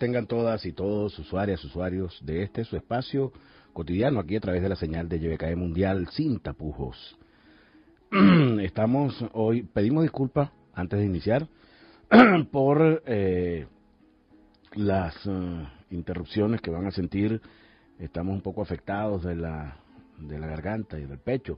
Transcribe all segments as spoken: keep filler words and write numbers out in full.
tengan todas y todos, usuarias, usuarios de este su espacio cotidiano, aquí a través de la señal de Y B K E Mundial sin tapujos. Estamos hoy, pedimos disculpas antes de iniciar por eh, las uh, interrupciones que van a sentir. Estamos un poco afectados de la, de la garganta y del pecho.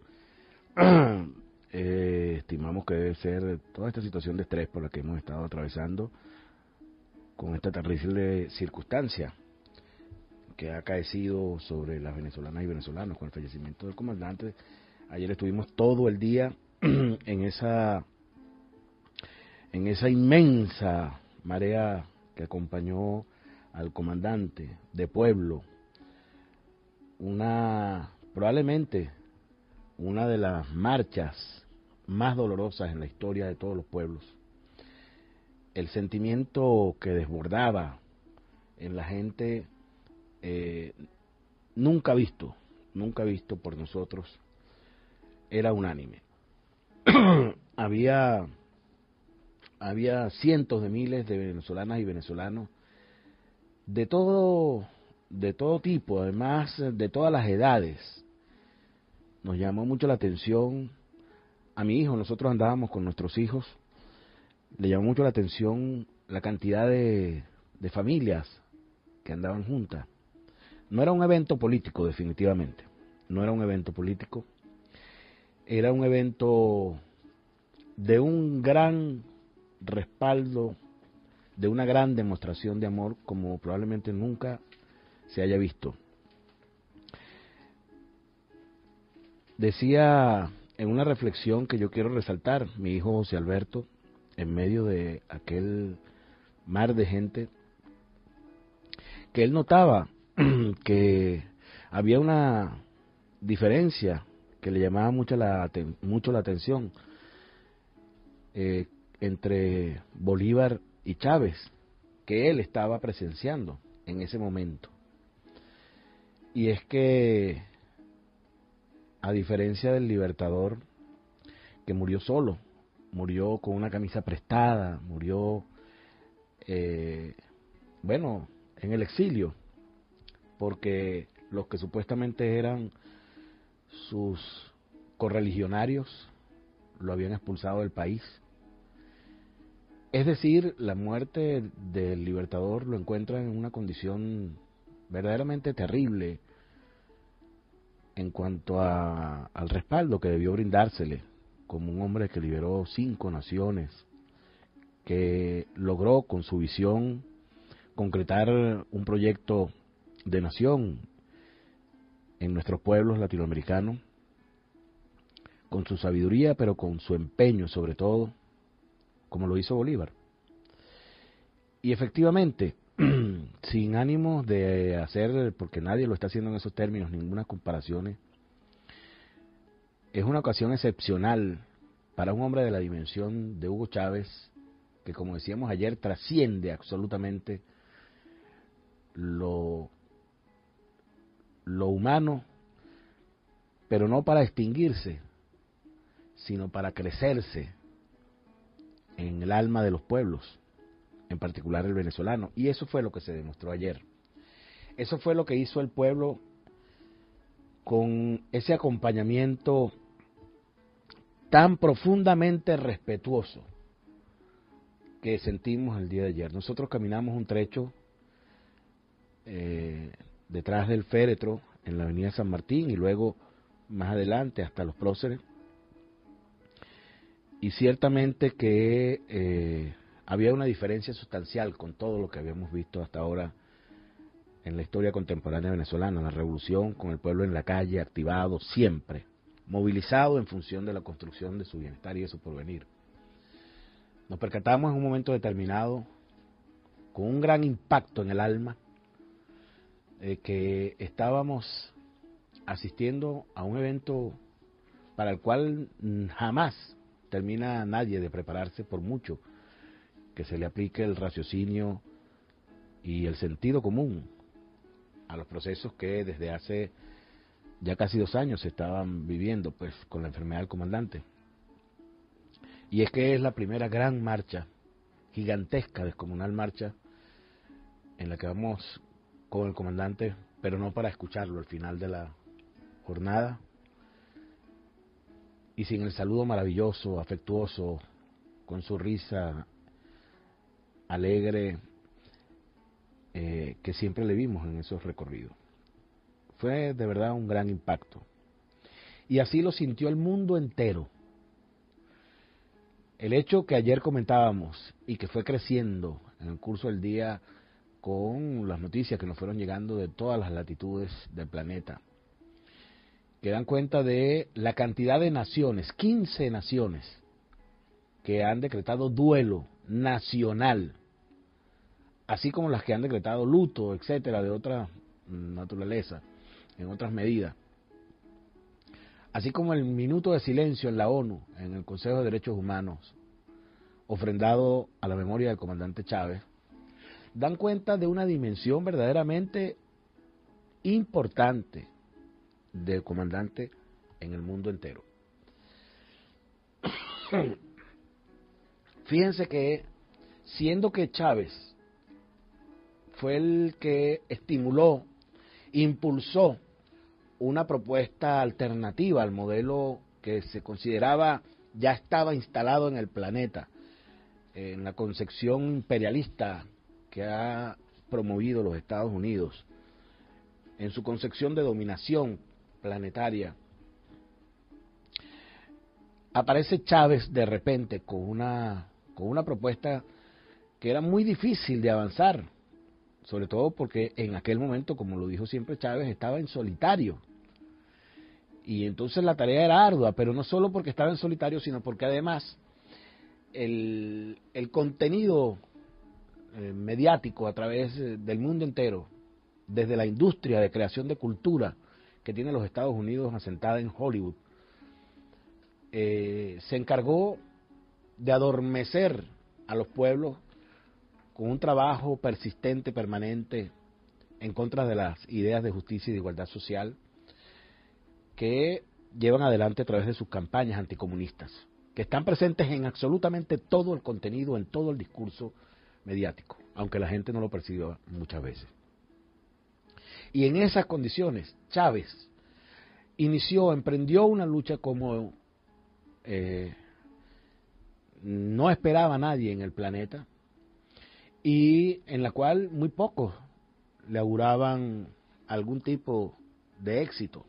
eh, estimamos que debe ser toda esta situación de estrés por la que hemos estado atravesando con esta terrible circunstancia que ha acaecido sobre las venezolanas y venezolanos con el fallecimiento del comandante. Ayer estuvimos todo el día en esa en esa inmensa marea que acompañó al comandante de pueblo, una probablemente una de las marchas más dolorosas en la historia de todos los pueblos. El sentimiento que desbordaba en la gente, eh, nunca visto, nunca visto por nosotros, era unánime. había, había cientos de miles de venezolanas y venezolanos de todo, de todo tipo, además de todas las edades. Nos llamó mucho la atención, a mi hijo, nosotros andábamos con nuestros hijos, le llamó mucho la atención la cantidad de, de familias que andaban juntas. No era un evento político, definitivamente, no era un evento político, era un evento de un gran respaldo, de una gran demostración de amor como probablemente nunca se haya visto. Decía en una reflexión que yo quiero resaltar, mi hijo José Alberto, en medio de aquel mar de gente, que él notaba que había una diferencia que le llamaba mucho la, mucho la atención eh, entre Bolívar y Chávez, que él estaba presenciando en ese momento. Y es que, a diferencia del Libertador, que murió solo, murió con una camisa prestada, murió, eh, bueno, en el exilio, porque los que supuestamente eran sus correligionarios lo habían expulsado del país. Es decir, la muerte del Libertador lo encuentra en una condición verdaderamente terrible en cuanto a, al respaldo que debió brindársele como un hombre que liberó cinco naciones, que logró con su visión concretar un proyecto de nación en nuestros pueblos latinoamericanos, con su sabiduría, pero con su empeño sobre todo, como lo hizo Bolívar. Y efectivamente, sin ánimos de hacer, porque nadie lo está haciendo en esos términos, ninguna comparación, es una ocasión excepcional para un hombre de la dimensión de Hugo Chávez, que como decíamos ayer, trasciende absolutamente lo, lo humano, pero no para extinguirse, sino para crecerse en el alma de los pueblos, en particular el venezolano. Y eso fue lo que se demostró ayer. Eso fue lo que hizo el pueblo con ese acompañamiento tan profundamente respetuoso que sentimos el día de ayer. Nosotros caminamos un trecho eh, detrás del féretro en la avenida San Martín y luego más adelante hasta los próceres, y ciertamente que eh, había una diferencia sustancial con todo lo que habíamos visto hasta ahora en la historia contemporánea venezolana, la revolución con el pueblo en la calle, activado siempre, movilizado en función de la construcción de su bienestar y de su porvenir. Nos percatamos en un momento determinado, con un gran impacto en el alma, eh, que estábamos asistiendo a un evento para el cual jamás termina nadie de prepararse, por mucho que se le aplique el raciocinio y el sentido común a los procesos que desde hace ya casi dos años se estaban viviendo pues con la enfermedad del comandante. Y es que es la primera gran marcha, gigantesca, descomunal marcha en la que vamos con el comandante, pero no para escucharlo al final de la jornada, y sin el saludo maravilloso, afectuoso, con su risa alegre, eh, que siempre le vimos en esos recorridos. Fue de verdad un gran impacto. Y así lo sintió el mundo entero. El hecho que ayer comentábamos y que fue creciendo en el curso del día con las noticias que nos fueron llegando de todas las latitudes del planeta, que dan cuenta de la cantidad de naciones, quince naciones, que han decretado duelo nacional, así como las que han decretado luto, etcétera, de otra naturaleza, en otras medidas. Así como el minuto de silencio en la ONU, en el Consejo de Derechos Humanos, ofrendado a la memoria del comandante Chávez, dan cuenta de una dimensión verdaderamente importante del comandante en el mundo entero. Fíjense que, siendo que Chávez fue el que estimuló, impulsó una propuesta alternativa al modelo que se consideraba ya estaba instalado en el planeta, en la concepción imperialista que ha promovido los Estados Unidos, en su concepción de dominación planetaria, aparece Chávez de repente con una, con una propuesta que era muy difícil de avanzar, sobre todo porque en aquel momento, como lo dijo siempre Chávez, estaba en solitario. Y entonces la tarea era ardua, pero no solo porque estaba en solitario, sino porque además el, el contenido eh, mediático a través del mundo entero, desde la industria de creación de cultura que tiene los Estados Unidos asentada en Hollywood, eh, se encargó de adormecer a los pueblos con un trabajo persistente, permanente, en contra de las ideas de justicia y de igualdad social que llevan adelante a través de sus campañas anticomunistas, que están presentes en absolutamente todo el contenido, en todo el discurso mediático, aunque la gente no lo perciba muchas veces. Y en esas condiciones, Chávez inició, emprendió una lucha como eh, no esperaba nadie en el planeta, y en la cual muy pocos le auguraban algún tipo de éxito.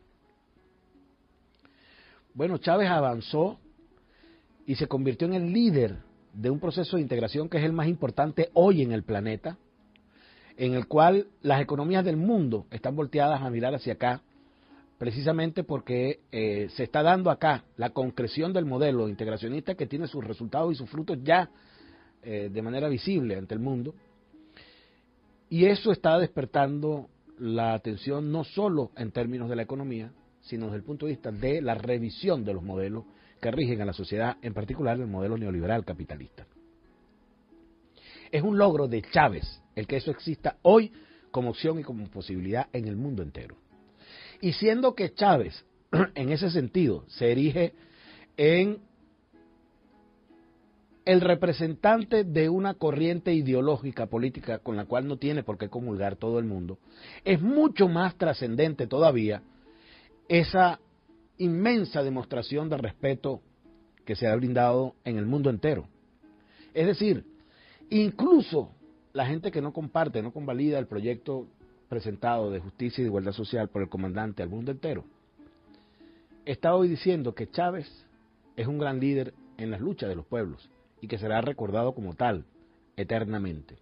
Bueno, Chávez avanzó y se convirtió en el líder de un proceso de integración que es el más importante hoy en el planeta, en el cual las economías del mundo están volteadas a mirar hacia acá, precisamente porque eh, se está dando acá la concreción del modelo integracionista que tiene sus resultados y sus frutos ya eh, de manera visible ante el mundo. Y eso está despertando la atención no solo en términos de la economía, sino desde el punto de vista de la revisión de los modelos que rigen a la sociedad, en particular el modelo neoliberal capitalista. Es un logro de Chávez el que eso exista hoy como opción y como posibilidad en el mundo entero. Y siendo que Chávez, en ese sentido, se erige en el representante de una corriente ideológica política con la cual no tiene por qué comulgar todo el mundo, es mucho más trascendente todavía esa inmensa demostración de respeto que se ha brindado en el mundo entero. Es decir, incluso la gente que no comparte, no convalida el proyecto presentado de justicia y de igualdad social por el comandante al mundo entero, está hoy diciendo que Chávez es un gran líder en las luchas de los pueblos y que será recordado como tal eternamente.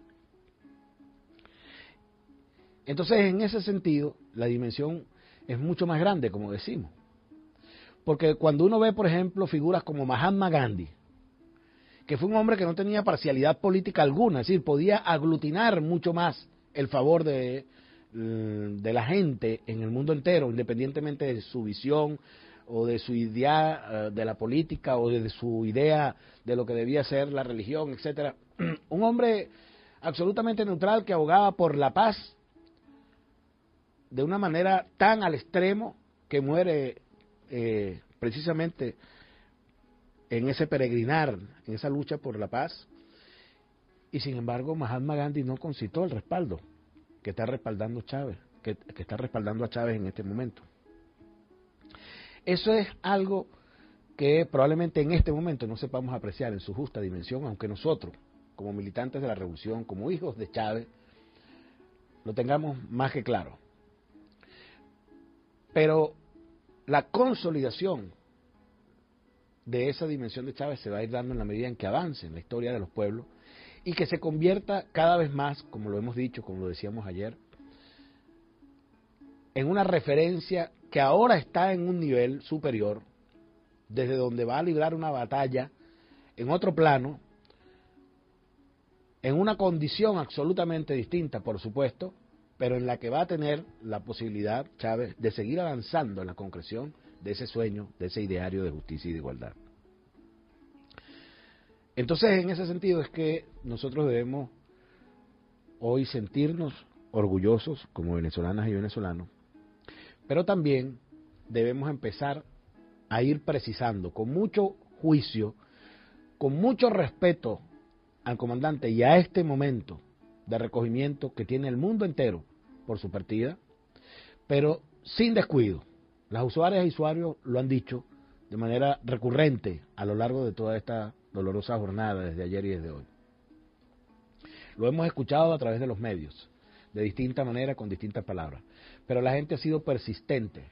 Entonces, en ese sentido, la dimensión es mucho más grande, como decimos. Porque cuando uno ve, por ejemplo, figuras como Mahatma Gandhi, que fue un hombre que no tenía parcialidad política alguna, es decir, podía aglutinar mucho más el favor de, de la gente en el mundo entero, independientemente de su visión o de su idea de la política o de su idea de lo que debía ser la religión, etcétera. Un hombre absolutamente neutral que abogaba por la paz de una manera tan al extremo que muere eh, precisamente en ese peregrinar, en esa lucha por la paz. Y sin embargo, Mahatma Gandhi no concitó el respaldo que está respaldando Chávez, que, que está respaldando a Chávez en este momento. Eso es algo que probablemente en este momento no sepamos apreciar en su justa dimensión, aunque nosotros, como militantes de la revolución, como hijos de Chávez, lo tengamos más que claro. Pero la consolidación de esa dimensión de Chávez se va a ir dando en la medida en que avance en la historia de los pueblos y que se convierta cada vez más, como lo hemos dicho, como lo decíamos ayer, en una referencia que ahora está en un nivel superior, desde donde va a librar una batalla en otro plano, en una condición absolutamente distinta, por supuesto, pero en la que va a tener la posibilidad, Chávez, de seguir avanzando en la concreción de ese sueño, de ese ideario de justicia y de igualdad. Entonces, en ese sentido es que nosotros debemos hoy sentirnos orgullosos como venezolanas y venezolanos, pero también debemos empezar a ir precisando con mucho juicio, con mucho respeto al comandante y a este momento de recogimiento que tiene el mundo entero por su partida, pero sin descuido. Las usuarias y usuarios lo han dicho de manera recurrente a lo largo de toda esta dolorosa jornada, desde ayer y desde hoy. Lo hemos escuchado a través de los medios, de distinta manera, con distintas palabras, pero la gente ha sido persistente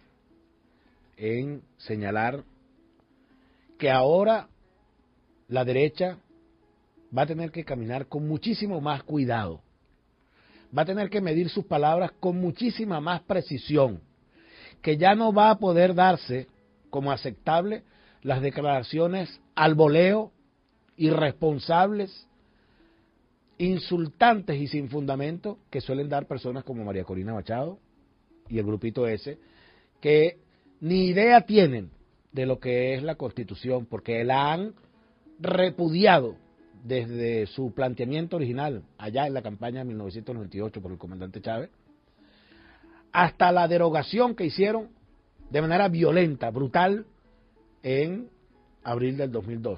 en señalar que ahora la derecha va a tener que caminar con muchísimo más cuidado, va a tener que medir sus palabras con muchísima más precisión, que ya no va a poder darse como aceptable las declaraciones al voleo, irresponsables, insultantes y sin fundamento que suelen dar personas como María Corina Machado y el grupito ese, que ni idea tienen de lo que es la Constitución, porque la han repudiado desde su planteamiento original, allá en la campaña de mil novecientos noventa y ocho por el comandante Chávez, hasta la derogación que hicieron de manera violenta, brutal, en abril del dos mil dos.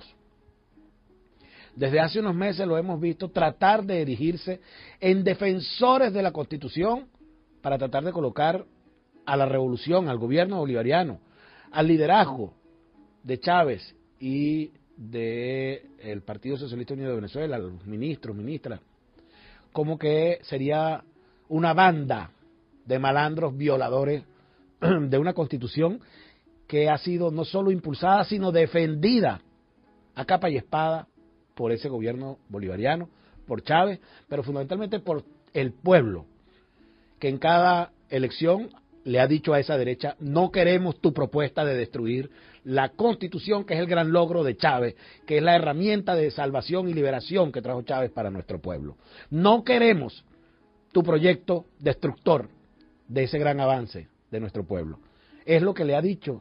Desde hace unos meses lo hemos visto tratar de erigirse en defensores de la Constitución para tratar de colocar a la revolución, al gobierno bolivariano, al liderazgo de Chávez y del Partido Socialista Unido de Venezuela, los ministros, ministras, como que sería una banda de malandros violadores de una Constitución que ha sido no solo impulsada, sino defendida a capa y espada por ese gobierno bolivariano, por Chávez, pero fundamentalmente por el pueblo, que en cada elección le ha dicho a esa derecha: no queremos tu propuesta de destruir la Constitución, que es el gran logro de Chávez, que es la herramienta de salvación y liberación que trajo Chávez para nuestro pueblo. No queremos tu proyecto destructor de ese gran avance de nuestro pueblo. Es lo que le ha dicho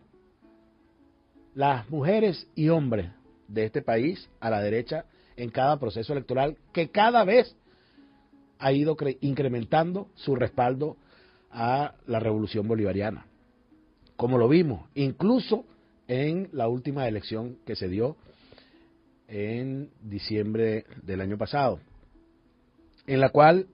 las mujeres y hombres de este país a la derecha en cada proceso electoral, que cada vez ha ido incrementando su respaldo a la revolución bolivariana, como lo vimos incluso en la última elección que se dio en diciembre del año pasado, en la cual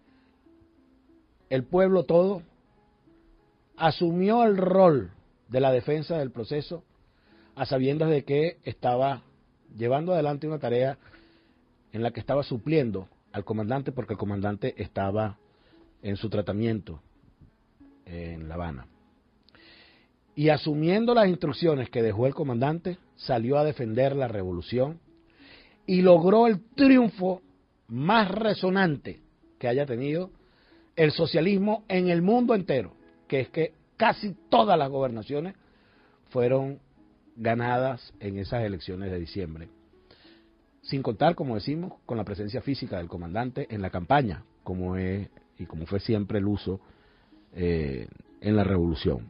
el pueblo todo asumió el rol de la defensa del proceso, a sabiendas de que estaba llevando adelante una tarea en la que estaba supliendo al comandante, porque el comandante estaba en su tratamiento en La Habana. Y asumiendo las instrucciones que dejó el comandante, salió a defender la revolución y logró el triunfo más resonante que haya tenido el socialismo en el mundo entero, que es que casi todas las gobernaciones fueron ganadas en esas elecciones de diciembre, sin contar, como decimos, con la presencia física del comandante en la campaña, como es y como fue siempre el uso eh, en la revolución.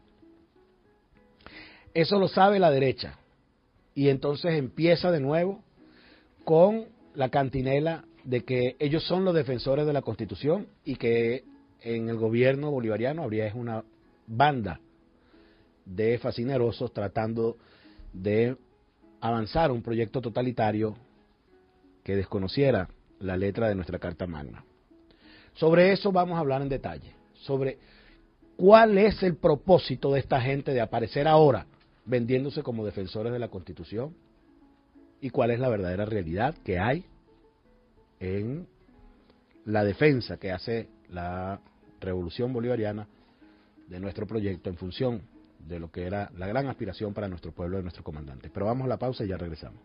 Eso lo sabe la derecha, y entonces empieza de nuevo con la cantinela de que ellos son los defensores de la Constitución y que en el gobierno bolivariano habría una banda de fascinerosos tratando de avanzar un proyecto totalitario que desconociera la letra de nuestra Carta Magna. Sobre eso vamos a hablar en detalle, sobre cuál es el propósito de esta gente de aparecer ahora vendiéndose como defensores de la Constitución y cuál es la verdadera realidad que hay en la defensa que hace la Revolución Bolivariana de nuestro proyecto en función de lo que era la gran aspiración para nuestro pueblo y nuestro comandante. Pero vamos a la pausa y ya regresamos.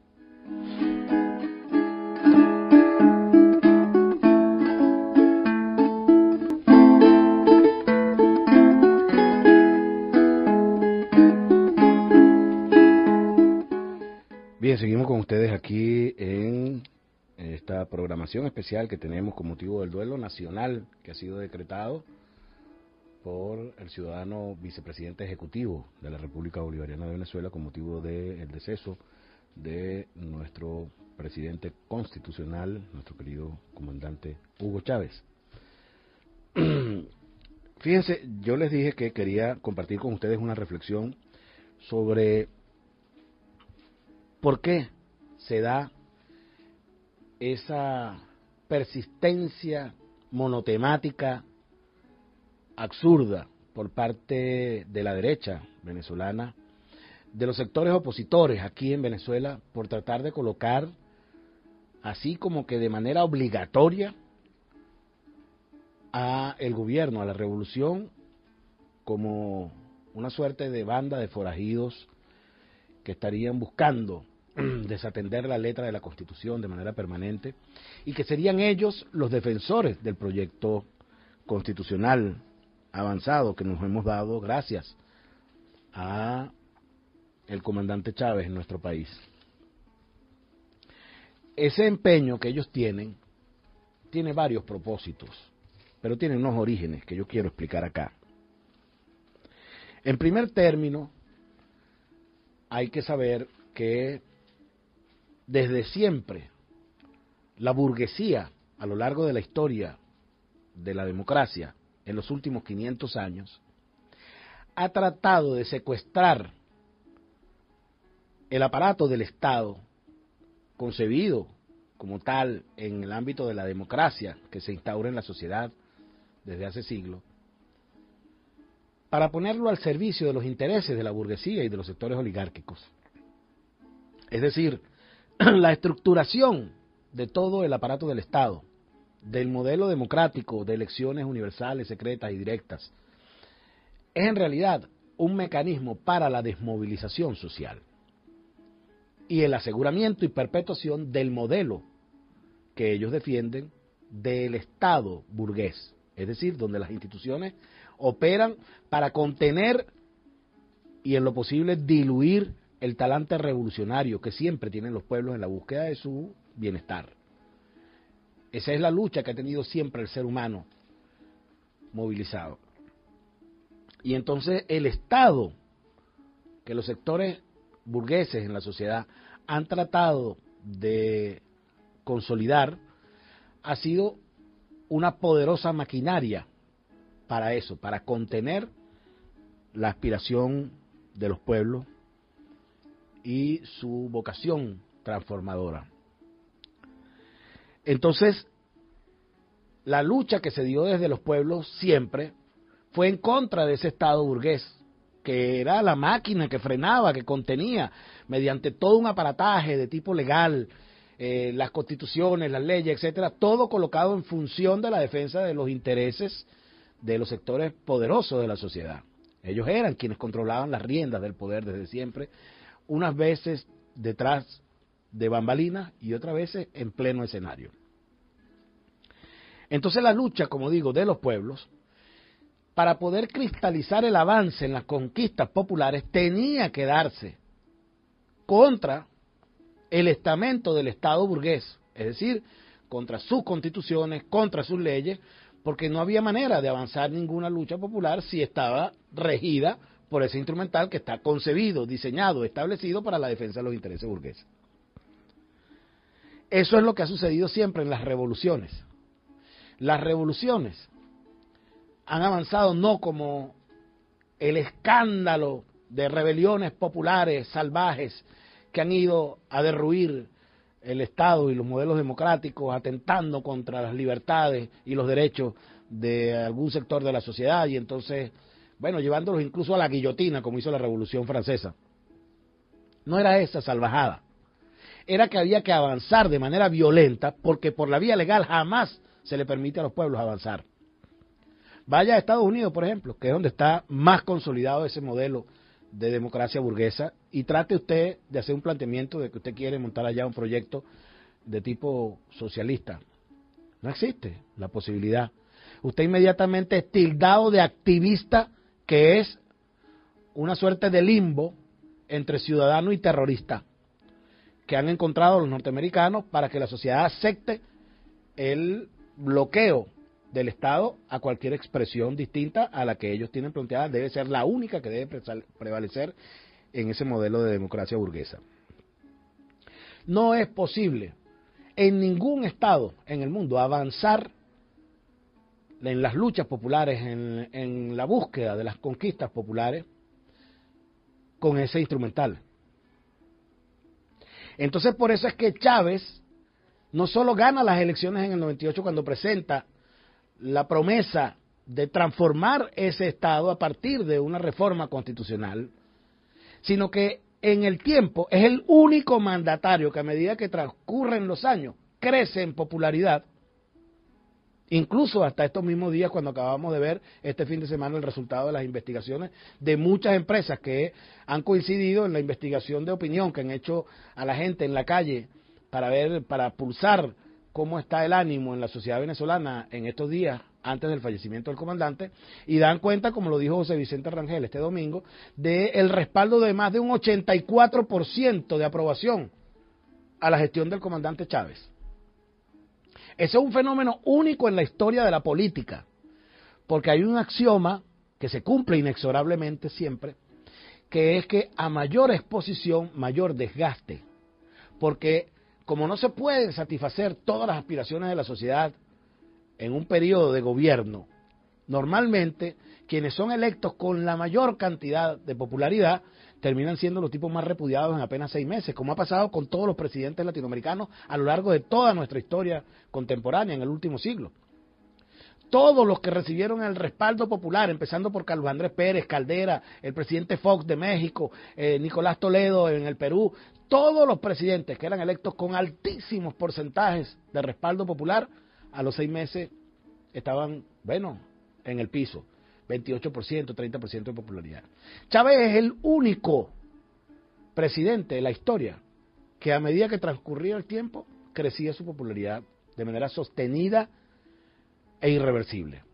Bien, seguimos con ustedes aquí en esta programación especial que tenemos con motivo del duelo nacional que ha sido decretado por el ciudadano vicepresidente ejecutivo de la República Bolivariana de Venezuela con motivo del deceso de nuestro presidente constitucional, nuestro querido comandante Hugo Chávez. Fíjense, yo les dije que quería compartir con ustedes una reflexión sobre por qué se da esa persistencia monotemática absurda por parte de la derecha venezolana, de los sectores opositores aquí en Venezuela, por tratar de colocar así como que de manera obligatoria a el gobierno, a la revolución, como una suerte de banda de forajidos que estarían buscando desatender la letra de la Constitución de manera permanente y que serían ellos los defensores del proyecto constitucional avanzado que nos hemos dado gracias a el comandante Chávez en nuestro país. Ese empeño que ellos tienen tiene varios propósitos, pero tiene unos orígenes que yo quiero explicar acá. En primer término, hay que saber que desde siempre la burguesía a lo largo de la historia de la democracia en los últimos quinientos años ha tratado de secuestrar el aparato del Estado concebido como tal en el ámbito de la democracia que se instaura en la sociedad desde hace siglos, para ponerlo al servicio de los intereses de la burguesía y de los sectores oligárquicos. Es decir, la estructuración de todo el aparato del Estado, del modelo democrático de elecciones universales, secretas y directas, es en realidad un mecanismo para la desmovilización social y el aseguramiento y perpetuación del modelo que ellos defienden del Estado burgués, es decir, donde las instituciones operan para contener y en lo posible diluir el talante revolucionario que siempre tienen los pueblos en la búsqueda de su bienestar. Esa es la lucha que ha tenido siempre el ser humano movilizado. Y entonces el Estado, que los sectores burgueses en la sociedad han tratado de consolidar, ha sido una poderosa maquinaria para eso, para contener la aspiración de los pueblos y su vocación transformadora. Entonces, la lucha que se dio desde los pueblos siempre fue en contra de ese Estado burgués, que era la máquina que frenaba, que contenía, mediante todo un aparataje de tipo legal, eh, las constituciones, las leyes, etcétera, todo colocado en función de la defensa de los intereses de los sectores poderosos de la sociedad. Ellos eran quienes controlaban las riendas del poder desde siempre, unas veces detrás de bambalinas y otras veces en pleno escenario. Entonces la lucha, como digo, de los pueblos, para poder cristalizar el avance en las conquistas populares, tenía que darse contra el estamento del Estado burgués, es decir, contra sus constituciones, contra sus leyes, porque no había manera de avanzar ninguna lucha popular si estaba regida por ese instrumental que está concebido, diseñado, establecido para la defensa de los intereses burgueses. Eso es lo que ha sucedido siempre en las revoluciones. Las revoluciones han avanzado no como el escándalo de rebeliones populares salvajes que han ido a derruir el Estado y los modelos democráticos, atentando contra las libertades y los derechos de algún sector de la sociedad, y entonces, bueno, llevándolos incluso a la guillotina, como hizo la Revolución Francesa. No era esa salvajada, era que había que avanzar de manera violenta, porque por la vía legal jamás se le permite a los pueblos avanzar. Vaya a Estados Unidos, por ejemplo, que es donde está más consolidado ese modelo de democracia burguesa, y trate usted de hacer un planteamiento de que usted quiere montar allá un proyecto de tipo socialista. No existe la posibilidad. Usted inmediatamente es tildado de activista, que es una suerte de limbo entre ciudadano y terrorista que han encontrado los norteamericanos para que la sociedad acepte el bloqueo del Estado a cualquier expresión distinta a la que ellos tienen planteada. Debe ser la única que debe prevalecer en ese modelo de democracia burguesa. No es posible en ningún Estado en el mundo avanzar en las luchas populares, en, en la búsqueda de las conquistas populares, con ese instrumental. Entonces, por eso es que Chávez no solo gana las elecciones en el noventa y ocho cuando presenta la promesa de transformar ese Estado a partir de una reforma constitucional, sino que en el tiempo es el único mandatario que a medida que transcurren los años crece en popularidad, incluso hasta estos mismos días cuando acabamos de ver este fin de semana el resultado de las investigaciones de muchas empresas que han coincidido en la investigación de opinión que han hecho a la gente en la calle para ver, para pulsar cómo está el ánimo en la sociedad venezolana en estos días antes del fallecimiento del comandante, y dan cuenta, como lo dijo José Vicente Rangel este domingo, del respaldo de más de un ochenta y cuatro por ciento de aprobación a la gestión del comandante Chávez. Ese es un fenómeno único en la historia de la política, porque hay un axioma que se cumple inexorablemente siempre, que es que a mayor exposición, mayor desgaste, porque como no se pueden satisfacer todas las aspiraciones de la sociedad en un periodo de gobierno, normalmente quienes son electos con la mayor cantidad de popularidad terminan siendo los tipos más repudiados en apenas seis meses, como ha pasado con todos los presidentes latinoamericanos a lo largo de toda nuestra historia contemporánea en el último siglo. Todos los que recibieron el respaldo popular, empezando por Carlos Andrés Pérez, Caldera, el presidente Fox de México, eh, Nicolás Toledo en el Perú, todos los presidentes que eran electos con altísimos porcentajes de respaldo popular, a los seis meses estaban, bueno, en el piso, veintiocho por ciento, treinta por ciento de popularidad. Chávez es el único presidente de la historia que a medida que transcurría el tiempo, crecía su popularidad de manera sostenida e irreversible.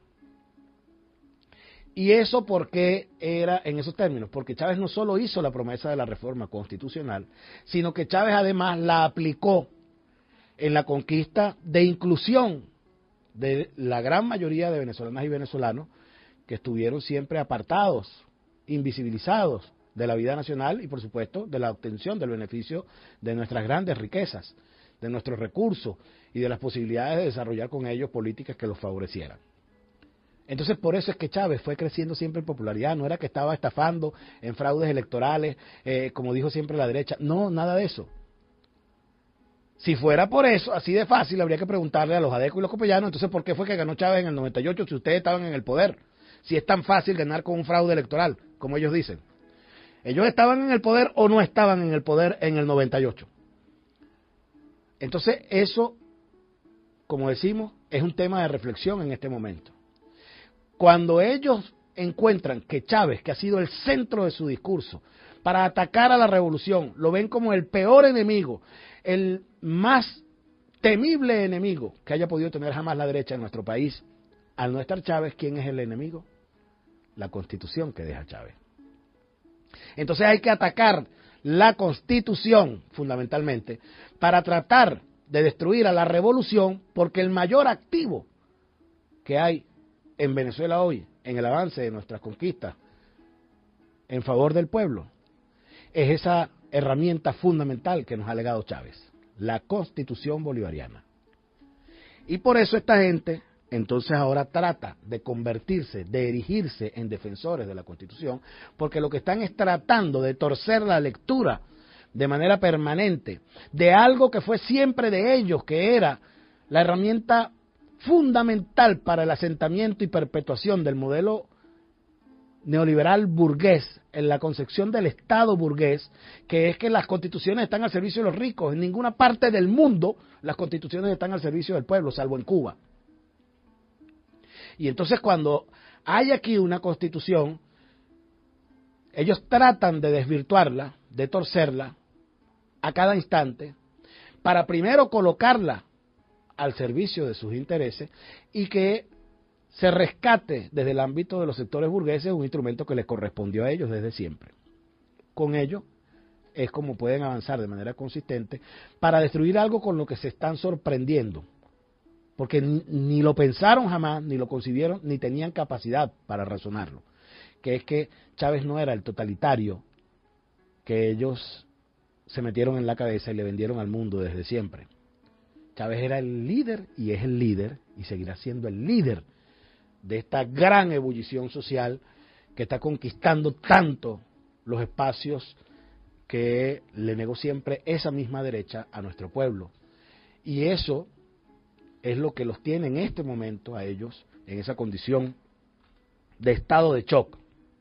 Y eso porque era en esos términos, porque Chávez no solo hizo la promesa de la reforma constitucional, sino que Chávez además la aplicó en la conquista de inclusión de la gran mayoría de venezolanas y venezolanos que estuvieron siempre apartados, invisibilizados de la vida nacional y por supuesto de la obtención del beneficio de nuestras grandes riquezas, de nuestros recursos y de las posibilidades de desarrollar con ellos políticas que los favorecieran. Entonces por eso es que Chávez fue creciendo siempre en popularidad, no era que estaba estafando en fraudes electorales, eh, como dijo siempre la derecha, no, nada de eso. Si fuera por eso, así de fácil, habría que preguntarle a los adecos y los copellanos, entonces ¿por qué fue que ganó Chávez en el noventa y ocho si ustedes estaban en el poder? Si es tan fácil ganar con un fraude electoral, como ellos dicen. ¿Ellos estaban en el poder o no estaban en el poder en el noventa y ocho? Entonces eso, como decimos, es un tema de reflexión en este momento. Cuando ellos encuentran que Chávez, que ha sido el centro de su discurso, para atacar a la revolución, lo ven como el peor enemigo, el más temible enemigo que haya podido tener jamás la derecha en nuestro país, al no estar Chávez, ¿quién es el enemigo? La Constitución que deja Chávez. Entonces hay que atacar la Constitución, fundamentalmente, para tratar de destruir a la revolución, porque el mayor activo que hay en Venezuela hoy, en el avance de nuestras conquistas en favor del pueblo, es esa herramienta fundamental que nos ha legado Chávez, la Constitución bolivariana. Y por eso esta gente entonces ahora trata de convertirse, de erigirse en defensores de la Constitución, porque lo que están es tratando de torcer la lectura de manera permanente de algo que fue siempre de ellos, que era la herramienta fundamental para el asentamiento y perpetuación del modelo neoliberal burgués, en la concepción del Estado burgués, que es que las constituciones están al servicio de los ricos. En ninguna parte del mundo las constituciones están al servicio del pueblo, salvo en Cuba. Y entonces cuando hay aquí una constitución, ellos tratan de desvirtuarla, de torcerla a cada instante, para primero colocarla al servicio de sus intereses y que se rescate desde el ámbito de los sectores burgueses un instrumento que les correspondió a ellos desde siempre. Con ello es como pueden avanzar de manera consistente para destruir algo con lo que se están sorprendiendo, porque ni, ni lo pensaron jamás, ni lo concibieron, ni tenían capacidad para razonarlo, que es que Chávez no era el totalitario que ellos se metieron en la cabeza y le vendieron al mundo desde siempre. Chávez era el líder y es el líder y seguirá siendo el líder de esta gran ebullición social que está conquistando tanto los espacios que le negó siempre esa misma derecha a nuestro pueblo. Y eso es lo que los tiene en este momento a ellos en esa condición de estado de shock.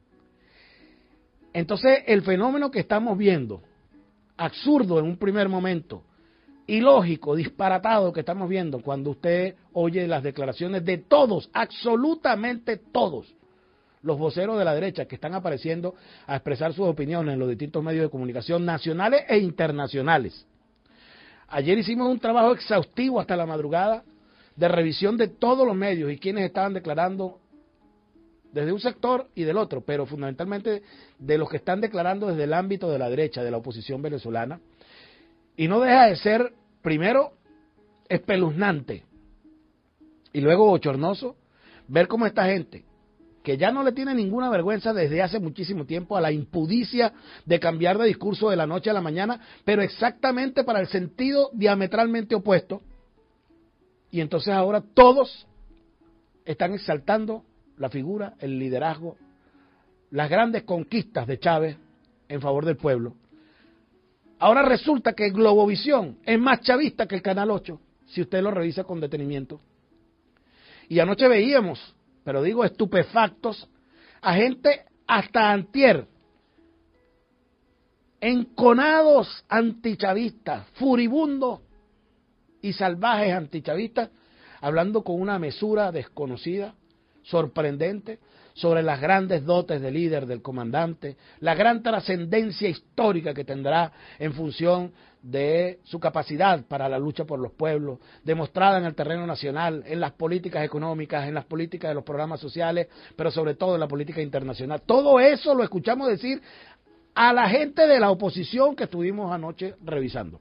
Entonces el fenómeno que estamos viendo, absurdo en un primer momento, ilógico, disparatado que estamos viendo cuando usted oye las declaraciones de todos, absolutamente todos, los voceros de la derecha que están apareciendo a expresar sus opiniones en los distintos medios de comunicación nacionales e internacionales. Ayer hicimos un trabajo exhaustivo hasta la madrugada de revisión de todos los medios y quienes estaban declarando desde un sector y del otro, pero fundamentalmente de los que están declarando desde el ámbito de la derecha, de la oposición venezolana. Y no deja de ser, primero, espeluznante y luego bochornoso ver cómo esta gente, que ya no le tiene ninguna vergüenza desde hace muchísimo tiempo a la impudicia de cambiar de discurso de la noche a la mañana, pero exactamente para el sentido diametralmente opuesto, y entonces ahora todos están exaltando la figura, el liderazgo, las grandes conquistas de Chávez en favor del pueblo. Ahora resulta que Globovisión es más chavista que el Canal ocho, si usted lo revisa con detenimiento. Y anoche veíamos, pero digo estupefactos, a gente hasta antier, enconados antichavistas, furibundos y salvajes antichavistas, hablando con una mesura desconocida, sorprendente, sobre las grandes dotes de líder del comandante, la gran trascendencia histórica que tendrá en función de su capacidad para la lucha por los pueblos, demostrada en el terreno nacional, en las políticas económicas, en las políticas de los programas sociales, pero sobre todo en la política internacional. Todo eso lo escuchamos decir a la gente de la oposición que estuvimos anoche revisando.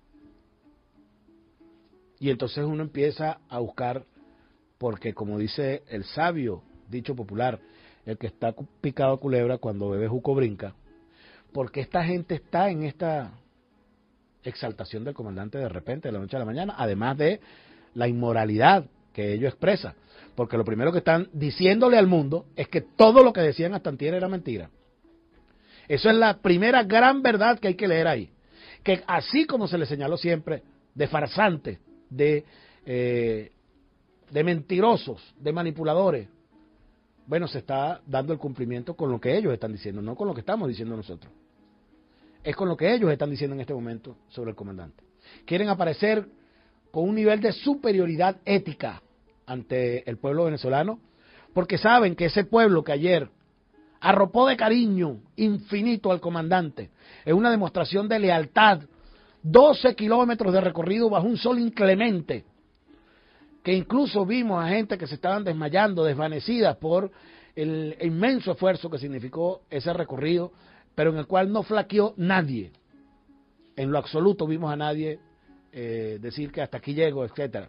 Y entonces uno empieza a buscar, porque como dice el sabio dicho popular, el que está picado a culebra cuando bebe juco brinca, porque esta gente está en esta exaltación del comandante de repente, de la noche a la mañana, además de la inmoralidad que ello expresa, porque lo primero que están diciéndole al mundo es que todo lo que decían hasta antier era mentira. Eso es la primera gran verdad que hay que leer ahí, que así como se le señaló siempre de farsantes, de, eh, de mentirosos, de manipuladores, bueno, se está dando el cumplimiento con lo que ellos están diciendo, no con lo que estamos diciendo nosotros. Es con lo que ellos están diciendo en este momento sobre el comandante. Quieren aparecer con un nivel de superioridad ética ante el pueblo venezolano, porque saben que ese pueblo que ayer arropó de cariño infinito al comandante, es una demostración de lealtad, doce kilómetros de recorrido bajo un sol inclemente, que incluso vimos a gente que se estaban desmayando, desvanecidas por el inmenso esfuerzo que significó ese recorrido, pero en el cual no flaqueó nadie. En lo absoluto vimos a nadie eh, decir que hasta aquí llego, etcétera.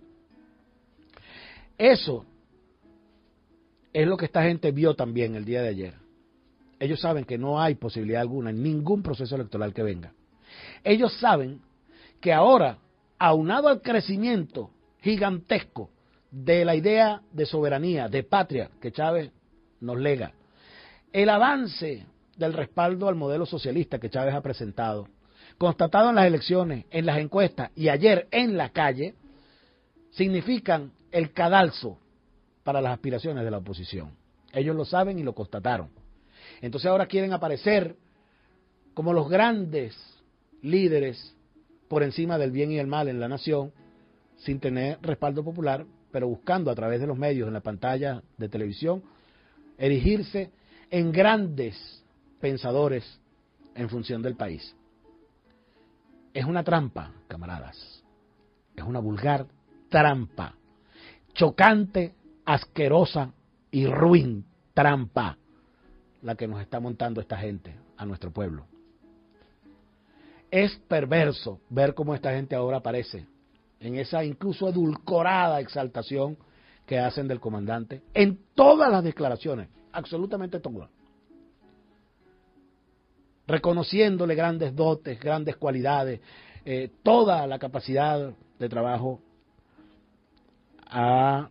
Eso es lo que esta gente vio también el día de ayer. Ellos saben que no hay posibilidad alguna en ningún proceso electoral que venga. Ellos saben que ahora, aunado al crecimiento gigantesco de la idea de soberanía, de patria que Chávez nos lega, el avance del respaldo al modelo socialista que Chávez ha presentado, constatado en las elecciones, en las encuestas y ayer en la calle, significan el cadalso para las aspiraciones de la oposición. Ellos lo saben y lo constataron. Entonces ahora quieren aparecer como los grandes líderes por encima del bien y el mal en la nación, sin tener respaldo popular, pero buscando a través de los medios, en la pantalla de televisión, erigirse en grandes pensadores en función del país. Es una trampa, camaradas. Es una vulgar trampa. Chocante, asquerosa y ruin trampa la que nos está montando esta gente a nuestro pueblo. Es perverso ver cómo esta gente ahora aparece en esa incluso edulcorada exaltación que hacen del comandante en todas las declaraciones, absolutamente todas, reconociéndole grandes dotes, grandes cualidades, eh, toda la capacidad de trabajo a,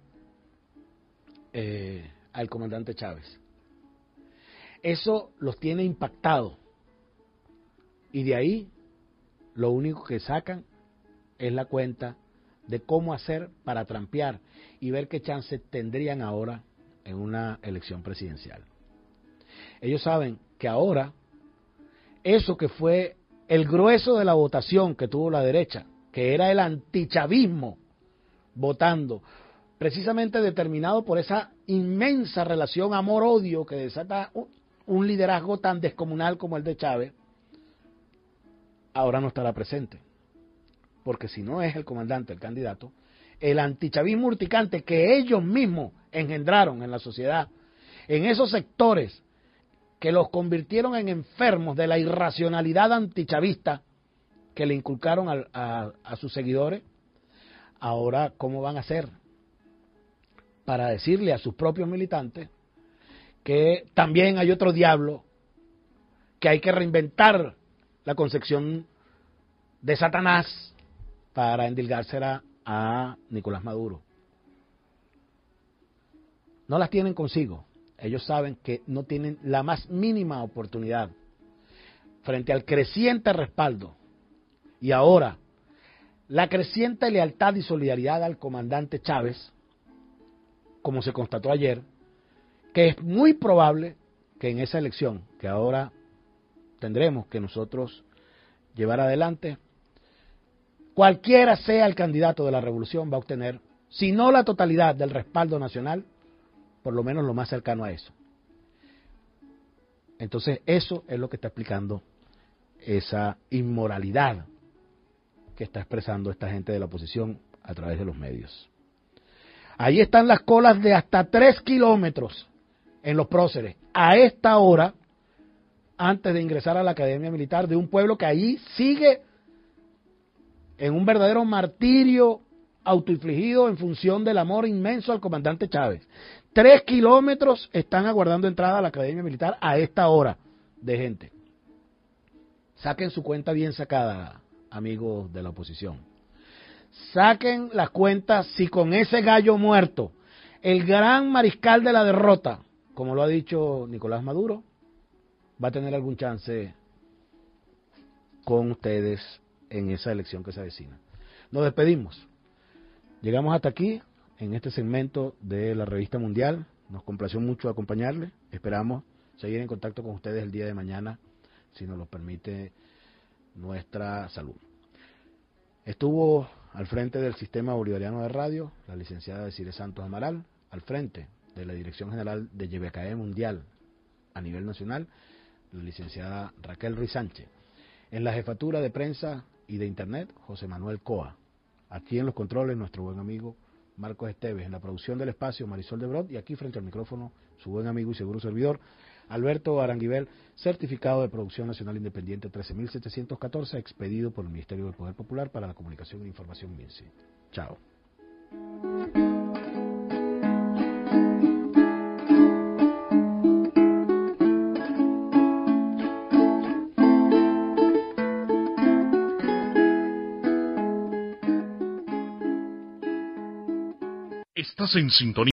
eh, al comandante Chávez. Eso los tiene impactados y de ahí lo único que sacan es la cuenta de cómo hacer para trampear y ver qué chances tendrían ahora en una elección presidencial. Ellos saben que ahora eso que fue el grueso de la votación que tuvo la derecha, que era el antichavismo votando, precisamente determinado por esa inmensa relación amor-odio que desata un liderazgo tan descomunal como el de Chávez, ahora no estará presente. Porque si no es el comandante el candidato, el antichavismo urticante que ellos mismos engendraron en la sociedad, en esos sectores que los convirtieron en enfermos de la irracionalidad antichavista que le inculcaron a, a, a sus seguidores, ahora ¿cómo van a hacer para decirle a sus propios militantes que también hay otro diablo, que hay que reinventar la concepción de Satanás para endilgársela a Nicolás Maduro? No las tienen consigo. Ellos saben que no tienen la más mínima oportunidad frente al creciente respaldo y ahora la creciente lealtad y solidaridad al comandante Chávez, como se constató ayer, que es muy probable que en esa elección que ahora tendremos que nosotros llevar adelante, cualquiera sea el candidato de la revolución va a obtener, si no la totalidad del respaldo nacional, por lo menos lo más cercano a eso. Entonces eso es lo que está explicando esa inmoralidad que está expresando esta gente de la oposición a través de los medios. Ahí están las colas de hasta tres kilómetros en los próceres, a esta hora, antes de ingresar a la Academia Militar, de un pueblo que ahí sigue en un verdadero martirio autoinfligido en función del amor inmenso al comandante Chávez. Tres kilómetros están aguardando entrada a la Academia Militar a esta hora de gente. Saquen su cuenta bien sacada, amigos de la oposición. Saquen las cuentas si con ese gallo muerto, el gran mariscal de la derrota, como lo ha dicho Nicolás Maduro, va a tener algún chance con ustedes en esa elección que se avecina. Nos despedimos. Llegamos hasta aquí en este segmento de la Revista Mundial. Nos complació mucho acompañarles. Esperamos seguir en contacto con ustedes el día de mañana, si nos lo permite nuestra salud. Estuvo al frente del Sistema Bolivariano de Radio la licenciada Desiree Santos Amaral, al frente de la Dirección General de Y B K E Mundial a nivel nacional, la licenciada Raquel Ruiz Sánchez. En la jefatura de prensa y de Internet, José Manuel Coa. Aquí en los controles, nuestro buen amigo Marcos Esteves. En la producción del espacio, Marisol de Brot. Y aquí frente al micrófono, su buen amigo y seguro servidor, Alberto Aranguibel, certificado de Producción Nacional Independiente trece mil setecientos catorce, expedido por el Ministerio del Poder Popular para la Comunicación e Información MINSI. Chao. Estás en sintonía